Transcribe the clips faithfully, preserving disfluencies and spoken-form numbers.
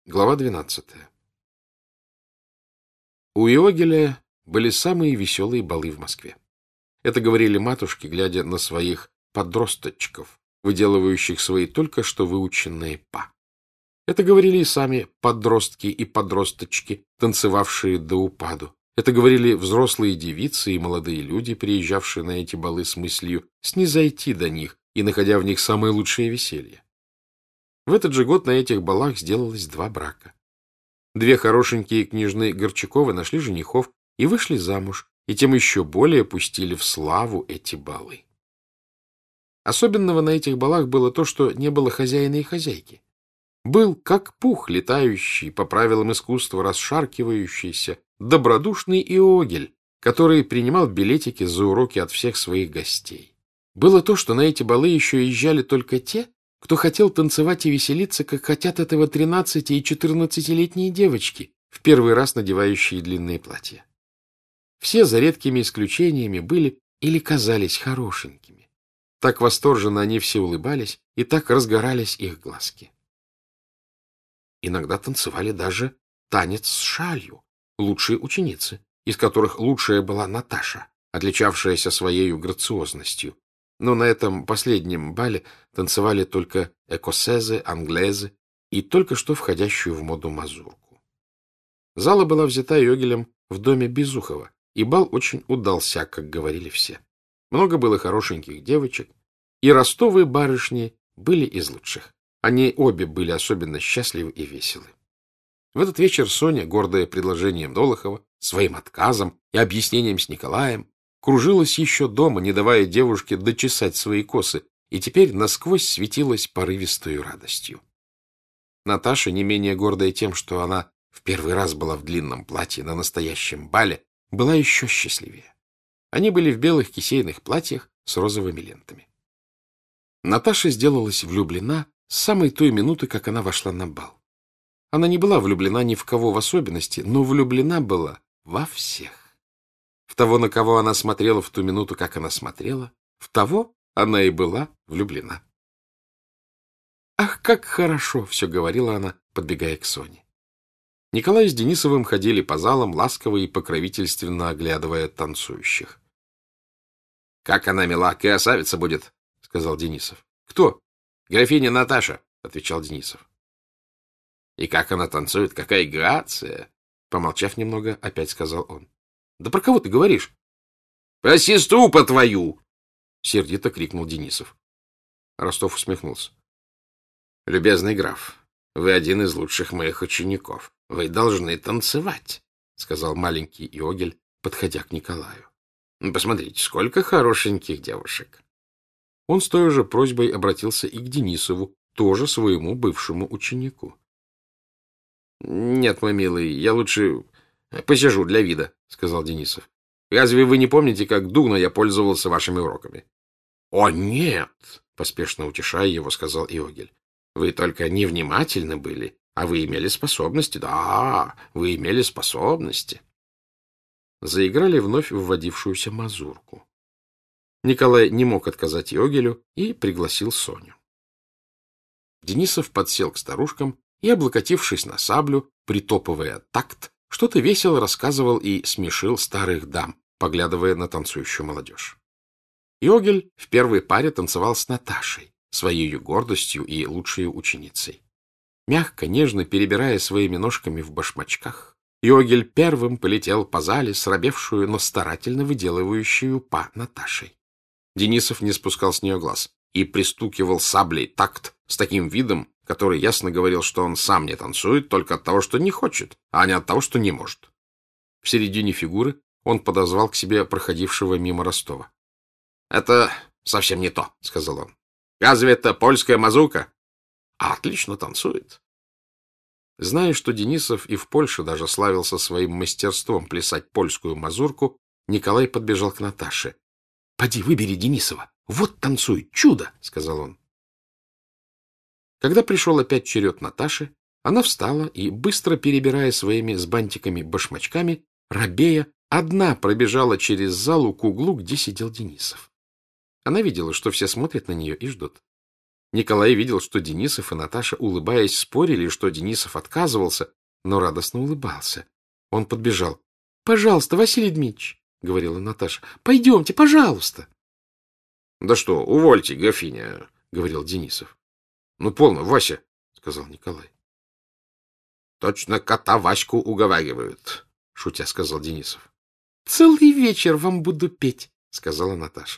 Глава двенадцатая. У Иогеля были самые веселые балы в Москве. Это говорили матушки, глядя на своих подросточков, выделывающих свои только что выученные па. Это говорили и сами подростки и подросточки, танцевавшие до упаду. Это говорили взрослые девицы и молодые люди, приезжавшие на эти балы с мыслью снизойти до них и находя в них самое лучшее веселье. В этот же год на этих балах сделалось два брака. Две хорошенькие княжны Горчаковы нашли женихов и вышли замуж, и тем еще более пустили в славу эти балы. Особенного на этих балах было то, что не было хозяина и хозяйки. Был, как пух летающий, по правилам искусства расшаркивающийся, добродушный Иогель, который принимал билетики за уроки от всех своих гостей. Было то, что на эти балы еще езжали только те, кто хотел танцевать и веселиться, как хотят этого тринадцати- и четырнадцатилетние девочки, в первый раз надевающие длинные платья. Все, за редкими исключениями, были или казались хорошенькими. Так восторженно они все улыбались, и так разгорались их глазки. Иногда танцевали даже танец с шалью, лучшие ученицы, из которых лучшая была Наташа, отличавшаяся своей грациозностью. Но на этом последнем бале танцевали только экосезы, англезы и только что входящую в моду мазурку. Зала была взята Иогелем в доме Безухова, и бал очень удался, как говорили все. Много было хорошеньких девочек, и ростовые барышни были из лучших. Они обе были особенно счастливы и веселы. В этот вечер Соня, гордая предложением Долохова, своим отказом и объяснением с Николаем, кружилась еще дома, не давая девушке дочесать свои косы, и теперь насквозь светилась порывистою радостью. Наташа, не менее гордая тем, что она в первый раз была в длинном платье на настоящем бале, была еще счастливее. Они были в белых кисейных платьях с розовыми лентами. Наташа сделалась влюблена с самой той минуты, как она вошла на бал. Она не была влюблена ни в кого в особенности, но влюблена была во всех. В того, на кого она смотрела в ту минуту, как она смотрела, в того она и была влюблена. «Ах, как хорошо!» — все говорила она, подбегая к Соне. Николай с Денисовым ходили по залам, ласково и покровительственно оглядывая танцующих. — Как она мила, красавица будет, — сказал Денисов. — Кто? — Графиня Наташа, — отвечал Денисов. — И как она танцует, какая грация! — помолчав немного, опять сказал он. — Да про кого ты говоришь? — Про сестру по твою! — сердито крикнул Денисов. Ростов усмехнулся. — Любезный граф, вы один из лучших моих учеников. Вы должны танцевать, — сказал маленький Иогель, подходя к Николаю. — Посмотрите, сколько хорошеньких девушек. Он с той же просьбой обратился и к Денисову, тоже своему бывшему ученику. — Нет, мой милый, я лучше посижу для вида, — сказал Денисов. — Разве вы не помните, как дурно я пользовался вашими уроками? — О, нет, — поспешно утешая его, сказал Иогель. — Вы только невнимательны были, а вы имели способности. Да, вы имели способности. Заиграли вновь вводившуюся мазурку. Николай не мог отказать Иогелю и пригласил Соню. Денисов подсел к старушкам и, облокотившись на саблю, притопывая такт, что-то весело рассказывал и смешил старых дам, поглядывая на танцующую молодежь. Иогель в первой паре танцевал с Наташей, своей гордостью и лучшей ученицей. Мягко, нежно перебирая своими ножками в башмачках, Иогель первым полетел по зале с робевшую, но старательно выделывающую па Наташей. Денисов не спускал с нее глаз и пристукивал саблей такт с таким видом, который ясно говорил, что он сам не танцует только от того, что не хочет, а не от того, что не может. В середине фигуры он подозвал к себе проходившего мимо Ростова. — Это совсем не то, — сказал он. — Разве это польская мазурка? А отлично танцует. Зная, что Денисов и в Польше даже славился своим мастерством плясать польскую мазурку, Николай подбежал к Наташе. — Поди, выбери Денисова. Вот танцует. Чудо! — сказал он. Когда пришел опять черед Наташи, она встала и, быстро перебирая своими с бантиками башмачками, робея, одна пробежала через залу к углу, где сидел Денисов. Она видела, что все смотрят на нее и ждут. Николай видел, что Денисов и Наташа, улыбаясь, спорили, что Денисов отказывался, но радостно улыбался. Он подбежал. — Пожалуйста, Василий Дмитриевич, — говорила Наташа, — пойдемте, пожалуйста. — Да что, увольте, графиня, — говорил Денисов. — Ну, полно, Вася, — сказал Николай. — Точно кота Ваську уговаривают, — шутя сказал Денисов. — Целый вечер вам буду петь, — сказала Наташа.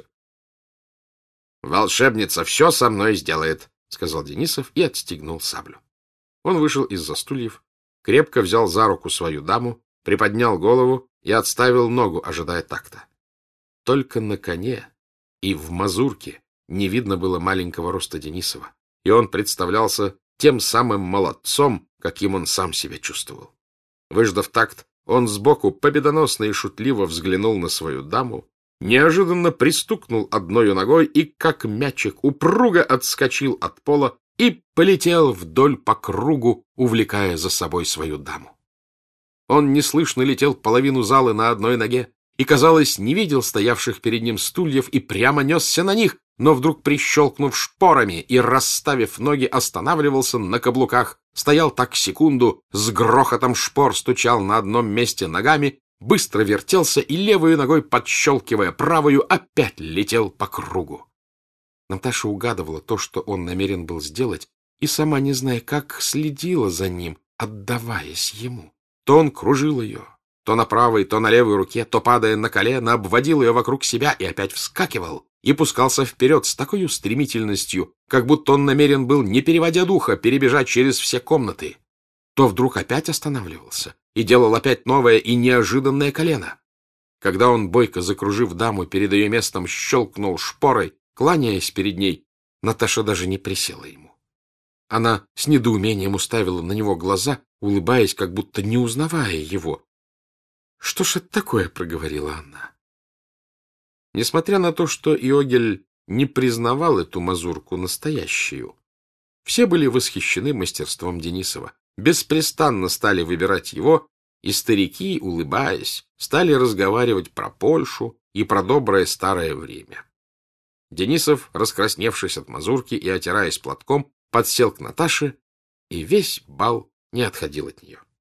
— Волшебница все со мной сделает, — сказал Денисов и отстегнул саблю. Он вышел из-за стульев, крепко взял за руку свою даму, приподнял голову и отставил ногу, ожидая такта. Только на коне и в мазурке не видно было маленького роста Денисова, и он представлялся тем самым молодцом, каким он сам себя чувствовал. Выждав такт, он сбоку победоносно и шутливо взглянул на свою даму, неожиданно пристукнул одною ногой и, как мячик, упруго отскочил от пола и полетел вдоль по кругу, увлекая за собой свою даму. Он неслышно летел половину залы на одной ноге и, казалось, не видел стоявших перед ним стульев и прямо несся на них, но вдруг, прищелкнув шпорами и расставив ноги, останавливался на каблуках, стоял так секунду, с грохотом шпор стучал на одном месте ногами, быстро вертелся и левой ногой, подщелкивая правую, опять летел по кругу. Наташа угадывала то, что он намерен был сделать, и, сама не зная как, следила за ним, отдаваясь ему. То он кружил ее, то на правой, то на левой руке, то, падая на колено, обводил ее вокруг себя и опять вскакивал и пускался вперед с такой стремительностью, как будто он намерен был, не переводя духа, перебежать через все комнаты. То вдруг опять останавливался и делал опять новое и неожиданное колено. Когда он, бойко закружив даму перед ее местом, щелкнул шпорой, кланяясь перед ней, Наташа даже не присела ему. Она с недоумением уставила на него глаза, улыбаясь, как будто не узнавая его. — Что ж это такое? — проговорила она. Несмотря на то, что Иогель не признавал эту мазурку настоящую, все были восхищены мастерством Денисова, беспрестанно стали выбирать его, и старики, улыбаясь, стали разговаривать про Польшу и про доброе старое время. Денисов, раскрасневшись от мазурки и отираясь платком, подсел к Наташе, и весь бал не отходил от нее.